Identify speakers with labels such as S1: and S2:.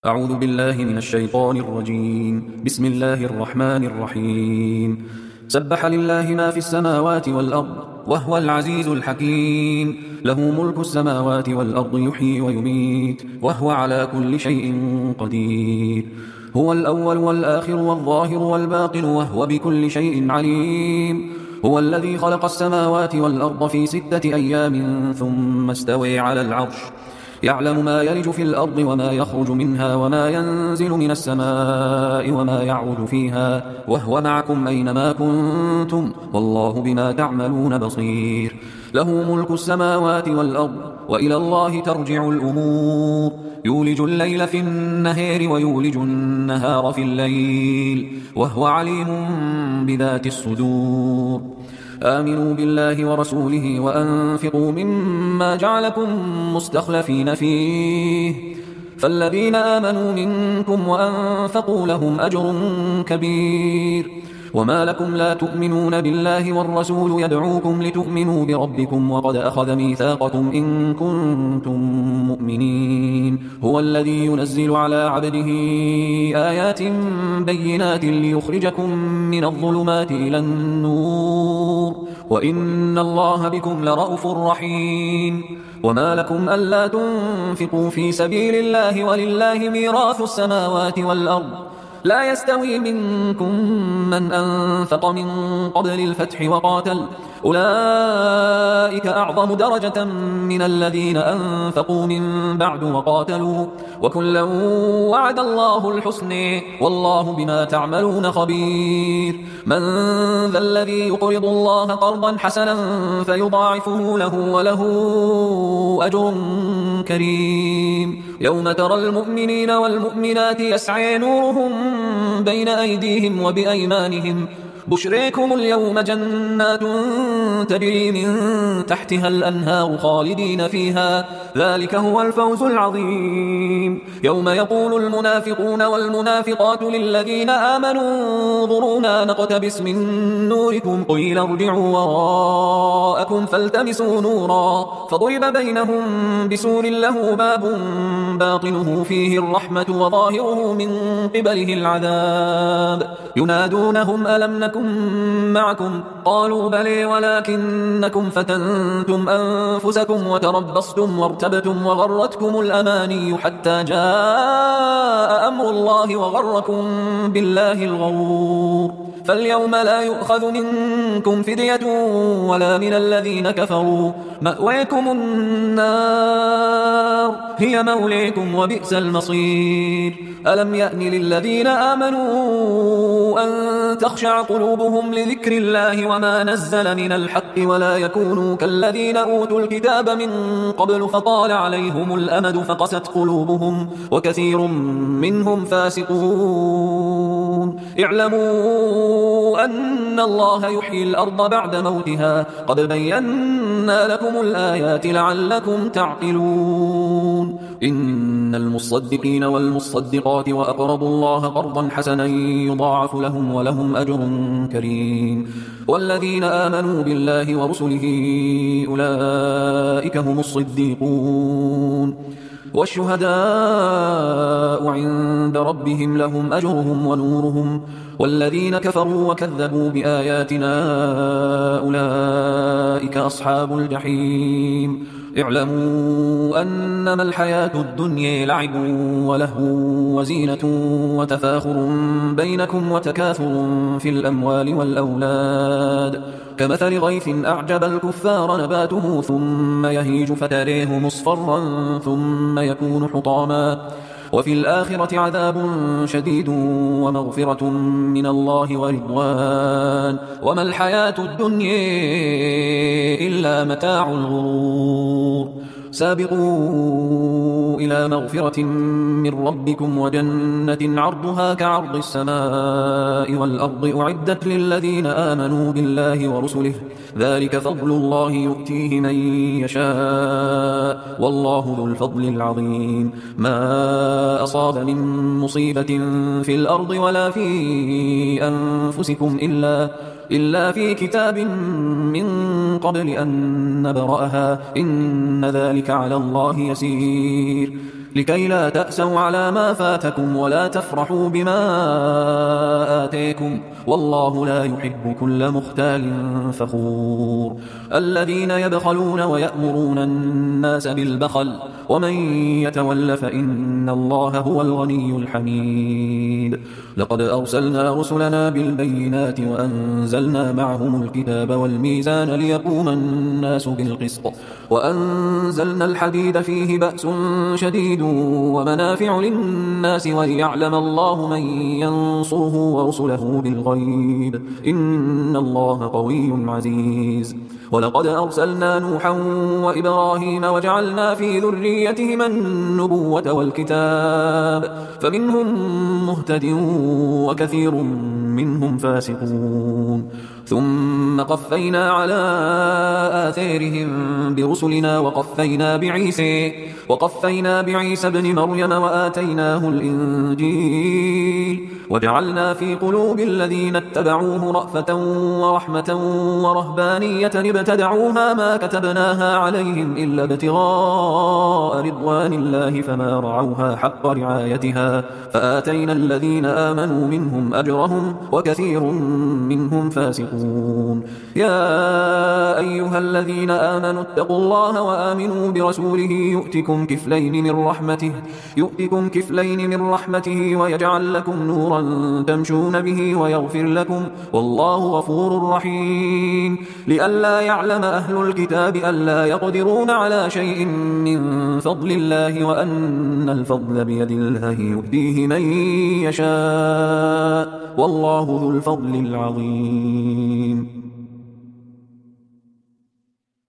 S1: أعوذ بالله من الشيطان الرجيم. بسم الله الرحمن الرحيم. سبح لله ما في السماوات والأرض وهو العزيز الحكيم. له ملك السماوات والأرض يحيي ويميت وهو على كل شيء قدير. هو الأول والآخر والظاهر والباطن وهو بكل شيء عليم. هو الذي خلق السماوات والأرض في 6 أيام ثم استوى على العرش. يعلم ما يلج في الأرض وما يخرج منها وما ينزل من السماء وما يعرج فيها وهو معكم أينما كنتم والله بما تعملون بصير. له ملك السماوات والأرض وإلى الله ترجع الأمور. يولج الليل في النهار ويولج النهار في الليل وهو عليم بذات الصدور. آمنوا بالله ورسوله وأنفقوا مما جعلكم مستخلفين فيه فالذين آمنوا منكم وأنفقوا لهم أجر كبير. وما لكم لا تؤمنون بالله والرسول يدعوكم لتؤمنوا بربكم وقد أخذ ميثاقكم إن كنتم مؤمنين. هو الذي ينزل على عبده آيات بينات ليخرجكم من الظلمات إلى النور وإن الله بكم لرءوف رحيم. وما لكم ألا تنفقوا في سبيل الله ولله ميراث السماوات والأرض لا يستوي منكم من أنفق من قبل الفتح وقاتل أولئك أعظم درجة من الذين أنفقوا من بعد وقاتلوا وكلا وعد الله الحسن والله بما تعملون خبير. من ذا الذي يقرض الله قرضا حسنا فيضاعفه له وله أجر كريم. يوم ترى المؤمنين والمؤمنات يسعى نورهم بين أيديهم وبأيمانهم بشريكم اليوم جنات تجري من تحتها الأنهار خالدين فيها ذلك هو الفوز العظيم. يوم يقول المنافقون والمنافقات للذين آمنوا انظرونا نقتبس من نوركم قيل ارجعوا وراءكم فالتمسوا نورا فضرب بينهم بسور له باب باطنه فيه الرحمة وظاهره من قبله العذاب. ينادونهم ألم نكن معكم قالوا بلى ولكنكم فتنتم أنفسكم وتربصتم وارتبتم وغرتكم الأماني حتى جاء أمر الله وغركم بالله الغرور. فاليوم لا يؤخذ منكم فدية ولا من الذين كفروا مأويكم النار هي موليكم وبئس المصير. ألم يأن للذين آمنوا أن تخشع قلوبهم لذكر الله وما نزل من الحق ولا يكونوا كالذين أوتوا الكتاب من قبل فطال عليهم الأمد فقست قلوبهم وكثير منهم فاسقون. اعلموا أن الله يحيي الأرض بعد موتها قد بينا لكم الآيات لعلكم تعقلون. إن المصدقين والمصدقات وأقرضوا الله قرضا حسنا يضاعف لهم ولهم أجر كريم. والذين آمنوا بالله ورسله أولئك هم الصديقون والشهداء عند ربهم لهم أجرهم ونورهم والذين كفروا وكذبوا بآياتنا أولئك أصحاب الجحيم. اعلموا أنما الحياة الدنيا لعب ولهو وزينة وتفاخر بينكم وتكاثر في الأموال والأولاد كمثل غيث أعجب الكفار نباته ثم يهيج فتريه مصفرا ثم يكون حطاما وفي الآخرة عذاب شديد ومغفرة من الله ورضوان وما الحياة الدنيا إلا متاع الغرور. سابقوا إلى مغفرة من ربكم وجنة عرضها كعرض السماء والأرض أعدت للذين آمنوا بالله ورسله ذلك فضل الله يؤتيه من يشاء والله ذو الفضل العظيم. ما أصاب من مصيبة في الأرض ولا في أنفسكم إلا في كتاب من قبل أن نبرأها إن ذلك على الله يسير. لكي لا تأسوا على ما فاتكم ولا تفرحوا بما آتيكم والله لا يحب كل مختال فخور الذين يبخلون ويأمرون الناس بالبخل ومن يتول فإن الله هو الغني الحميد لقد أرسلنا رسلنا بالبينات وأنزلنا معهم الكتاب والميزان ليقوم الناس بالقسط وأنزلنا الحديد فيه بأس شديد ومنافع للناس وليعلم الله من ينصره ورسله بالغيب إن الله قوي عزيز ولقد أرسلنا نوحا وإبراهيم وجعلنا في ذريتهما النبوة والكتاب فمنهم مهتد وكثير منهم فاسقون ثم قفينا على آثارهم برسلنا وقفينا بعيسى ابن مريم وآتيناه الإنجيل وجعلنا في قلوب الذين اتبعوه رأفة ورحمة ورهبانية ابتدعوها ما كتبناها عليهم إلا ابتغاء رضوان الله فما رعوها حق رعايتها فآتينا الذين آمنوا منهم أجرهم وكثير منهم فاسقون يا أيها الذين آمنوا اتقوا الله وآمنوا برسوله يؤتكم كفلين من رحمته ويجعل لكم نورا تمشون به ويغفر لكم والله غفور رحيم لئلا يعلم أهل الكتاب ألا يقدرون على شيء من فضل الله وأن الفضل بيد الله يؤتيه من يشاء والله ذو الفضل العظيم